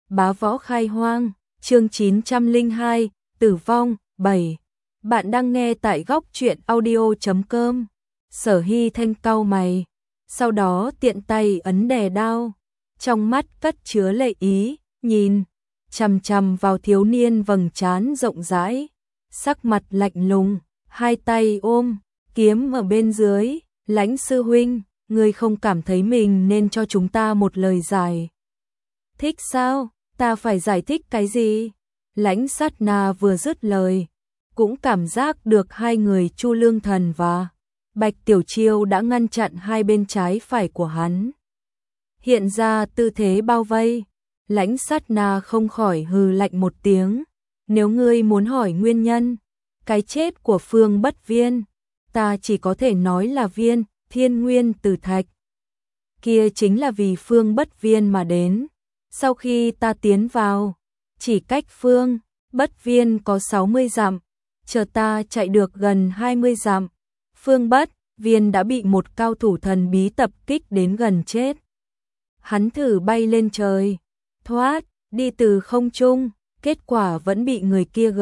Bá Võ Khai Hoang, chương 902, Tử Vong, 7. Bạn đang nghe tại góc truyện audio.com. Sở Hy Thanh cau mày, sau đó tiện tay ấn đè đao, trong mắt cất chứa lệ ý, nhìn chằm chằm vào thiếu niên vầng trán rộng rãi, sắc mặt lạnh lùng, hai tay ôm kiếm ở bên dưới. Lãnh sư huynh, ngươi không cảm thấy mình nên cho chúng ta một lời giải thích sao? Ta phải giải thích cái gì? Lãnh Sát Na vừa dứt lời, cũng cảm giác được hai người Chu Lương Thần và Bạch Tiểu Chiêu đã ngăn chặn hai bên trái phải của hắn, hiện ra tư thế bao vây. Lãnh Sát Na không khỏi hừ lạnh một tiếng, nếu ngươi muốn hỏi nguyên nhân cái chết của Phương Bất Viên, ta chỉ có thể nói là viên thiên nguyên tử thạch kia chính là vì Phương Bất Viên mà đến. Sau khi ta tiến vào, chỉ cách Phương Bất Viên có 60 dặm, chờ ta chạy được gần 20 dặm, Phương Bất Viên đã bị một cao thủ thần bí tập kích đến gần chết. Hắn thử bay lên trời, thoát đi từ không trung, kết quả vẫn bị người kia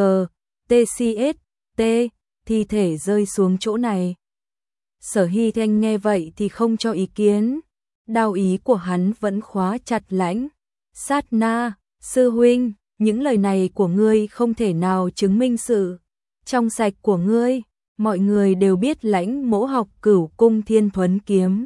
TCST thi thể rơi xuống chỗ này. Sở Hy Thanh nghe vậy thì không cho ý kiến, đao ý của hắn vẫn khóa chặt Lãnh Sát Na. Sư huynh, những lời này của ngươi không thể nào chứng minh sự trong sạch của ngươi. Mọi người đều biết Lãnh Mỗ học Cửu Cung Thiên Thuấn kiếm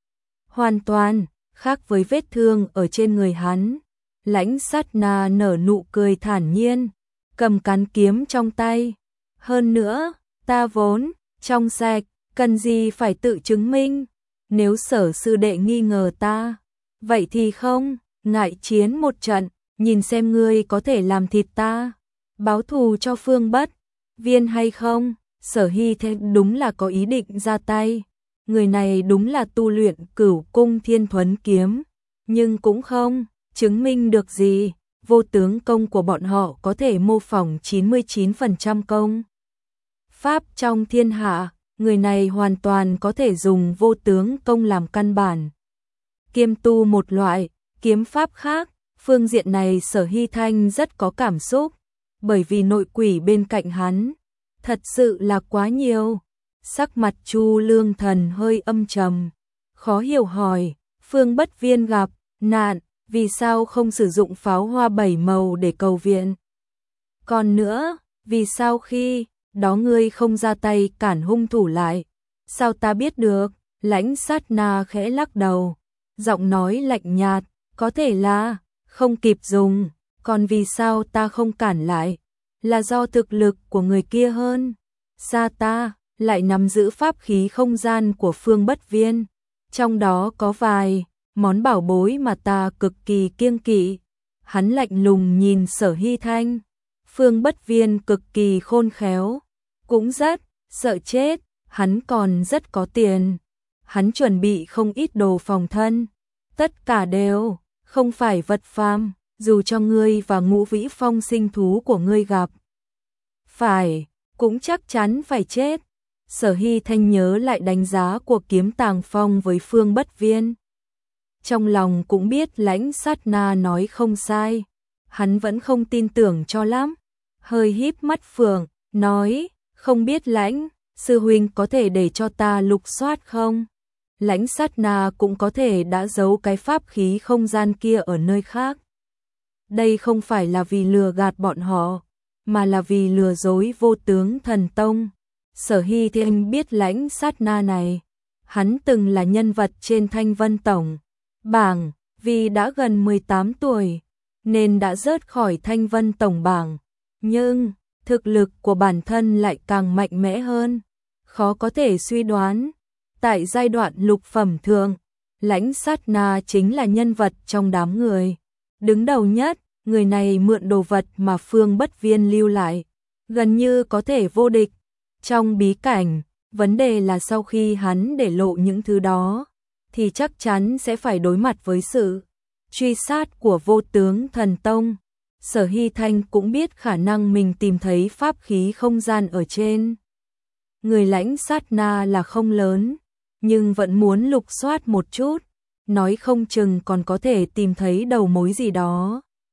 hoàn toàn khác với vết thương ở trên người hắn. Lãnh Sát Na nở nụ cười thản nhiên, cầm cán kiếm trong tay. Hơn nữa, ta vốn trong sạch, cần gì phải tự chứng minh? Nếu Sở sư đệ nghi ngờ ta, vậy thì không ngại chiến một trận, nhìn xem ngươi có thể làm thịt ta, báo thù cho Phương Bất Viên hay không. Sở Hy Thanh đúng là có ý định ra tay, người này đúng là tu luyện Cửu Cung Thiên Thuấn kiếm, nhưng cũng không chứng minh được gì. Vô tướng công của bọn họ có thể mô phỏng 99% công pháp trong thiên hạ, người này hoàn toàn có thể dùng vô tướng công làm căn bản, kiêm tu một loại kiếm pháp khác. Phương diện này Sở Hy Thanh rất có cảm xúc, bởi vì nội quỷ bên cạnh hắn thật sự là quá nhiều. Sắc mặt Chu Lương Thần hơi âm trầm, khó hiểu hỏi, Phương Bất Viên gặp nạn, vì sao không sử dụng pháo hoa 7 màu để cầu viện? Còn nữa, vì sao khi đó ngươi không ra tay cản hung thủ lại? Sao ta biết được? Lãnh Sát Na khẽ lắc đầu, giọng nói lạnh nhạt, có thể là không kịp dùng, còn vì sao ta không cản lại? Là do thực lực của người kia hơn xa ta, lại nắm giữ pháp khí không gian của Phương Bất Viên, trong đó có vài món bảo bối mà ta cực kỳ kiêng kỵ. Hắn lạnh lùng nhìn Sở Hy Thanh, Phương Bất Viên cực kỳ khôn khéo, cũng rất sợ chết, hắn còn rất có tiền, hắn chuẩn bị không ít đồ phòng thân, tất cả đều không phải vật phàm, dù cho ngươi và Ngũ Vĩ Phong sinh thú của ngươi gặp phải, cũng chắc chắn phải chết. Sở Hy Thanh nhớ lại đánh giá của Kiếm Tàng Phong với Phương Bất Viên, trong lòng cũng biết Lãnh Sát Na nói không sai, hắn vẫn không tin tưởng cho lắm, hơi híp mắt phượng, nói, không biết Lãnh sư huynh có thể để cho ta lục soát không? Lãnh Sát Na cũng có thể đã giấu cái pháp khí không gian kia ở nơi khác. Đây không phải là vì lừa gạt bọn họ, mà là vì lừa dối Vô Tướng Thần Tông. Sở Hy Thanh biết Lãnh Sát Na này, hắn từng là nhân vật trên Thanh Vân Tổng bảng, vì đã gần 18 tuổi nên đã rớt khỏi Thanh Vân Tổng bảng, nhưng thực lực của bản thân lại càng mạnh mẽ hơn, khó có thể suy đoán. Tại giai đoạn lục phẩm thượng, Lãnh Sát Na chính là nhân vật trong đám người đứng đầu nhất. Người này mượn đồ vật mà Phương Bất Viên lưu lại, gần như có thể vô địch trong bí cảnh. Vấn đề là sau khi hắn để lộ những thứ đó, thì chắc chắn sẽ phải đối mặt với sự truy sát của Vô Tướng Thần Tông. Sở Hy Thanh cũng biết khả năng mình tìm thấy pháp khí không gian ở trên người Lãnh Sát Na là không lớn, nhưng vẫn muốn lục soát một chút, nói không chừng còn có thể tìm thấy đầu mối gì đó.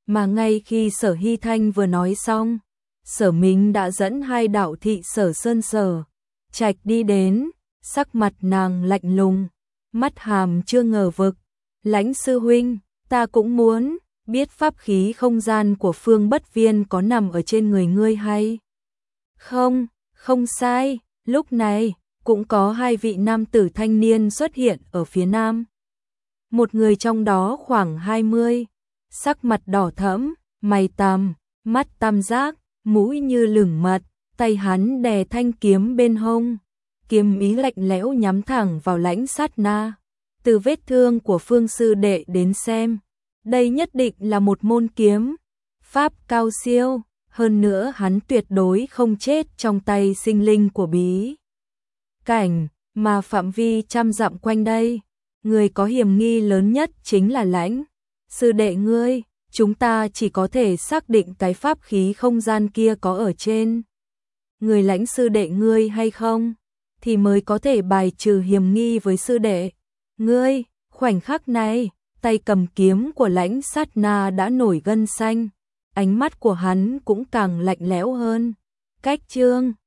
Mà ngay khi Sở Hy Thanh vừa nói xong, Sở Minh đã dẫn hai đạo thị Sở Sơn Sở Trạch đi đến, sắc mặt nàng lạnh lùng, mắt hàm chưa ngờ vực. Lãnh sư huynh, ta cũng muốn biết pháp khí không gian của Phương Bất Viên có nằm ở trên người ngươi hay không? Không sai, lúc này cũng có hai vị nam tử thanh niên xuất hiện ở phía nam. Một người trong đó khoảng 20, sắc mặt đỏ thẫm, mày tằm, mắt tam giác, mũi như lửng mật, tay hắn đè thanh kiếm bên hông, kiếm ý lạnh lẽo nhắm thẳng vào Lãnh Sát Na. Từ vết thương của Phương sư đệ đến xem, đây nhất định là một môn kiếm pháp cao siêu, hơn nữa hắn tuyệt đối không chết trong tay sinh linh của bí cảnh, mà phạm vi trăm dặm quanh đây, người có hiểm nghi lớn nhất chính là Lãnh sư đệ ngươi. Chúng ta chỉ có thể xác định cái pháp khí không gian kia có ở trên người Lãnh sư đệ ngươi hay không, thì mới có thể bài trừ hiểm nghi với sư đệ ngươi. Khoảnh khắc này, tay cầm kiếm của Lãnh Sát Na đã nổi gân xanh, ánh mắt của hắn cũng càng lạnh lẽo hơn. Cách chương